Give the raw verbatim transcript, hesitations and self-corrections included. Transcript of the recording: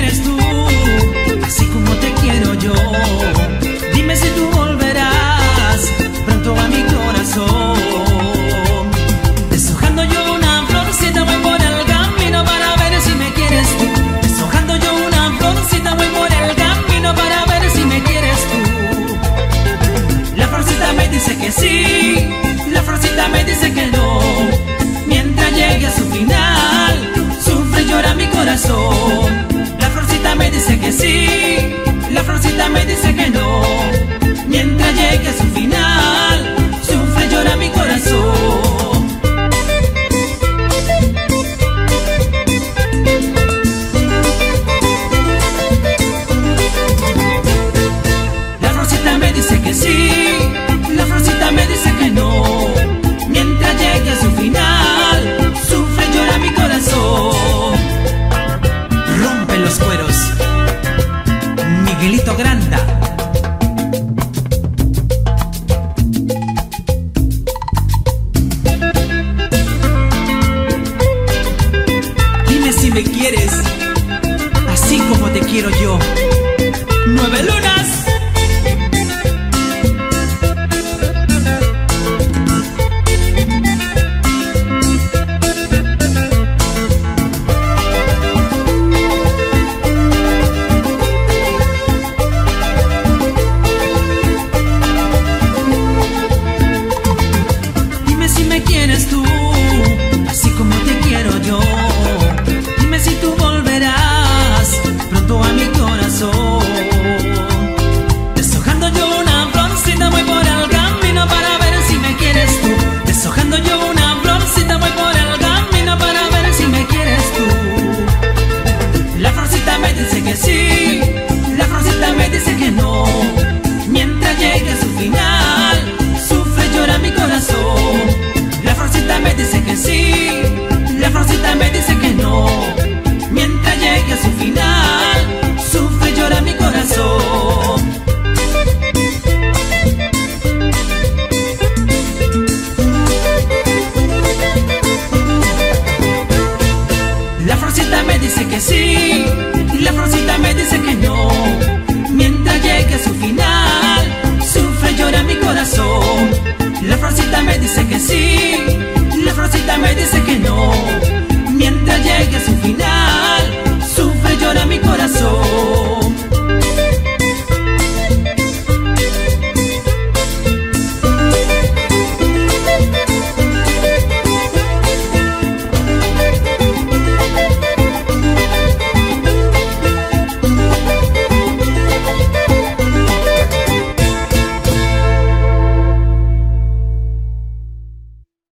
quieres tú, así como te quiero yo. Dime si tú volverás pronto a mi corazón. Deshojando yo una florcita voy por el camino para ver si me quieres tú. Deshojando yo una florcita voy por el camino para ver si me quieres tú. La florcita me dice que sí, la florcita me dice que no. Mientras llegue a su final, sufre y llora mi corazón. La florcita me dice que sí, la florcita me dice que no. Mientras llegue a su final, sufre y llora mi corazón. La florcita me dice que sí, la florcita me dice que no. Mientras llegue a su final, sufre y llora mi corazón. Rompe los cueros, Miguelito Granda. Dime si me quieres, así como te quiero yo. Nueve lunas. Quieres tú, así como te quiero yo. Dime si tú volverás pronto a mi corazón. Deshojando yo una florcita voy por el camino para ver si me quieres tú. Deshojando yo una florcita voy por el camino para ver si me quieres tú. La florcita me dice que sí, la florcita me dice que no. Mientras llegue a su final, sufre y llora mi corazón. La florcita me dice que sí, la florcita me dice que no. Mientras llegue a su final, sufre y llora mi corazón. La florcita me dice que sí, la florcita me dice que no. Mientras llegue a su final, sufre y llora mi corazón. La florcita me dice que sí,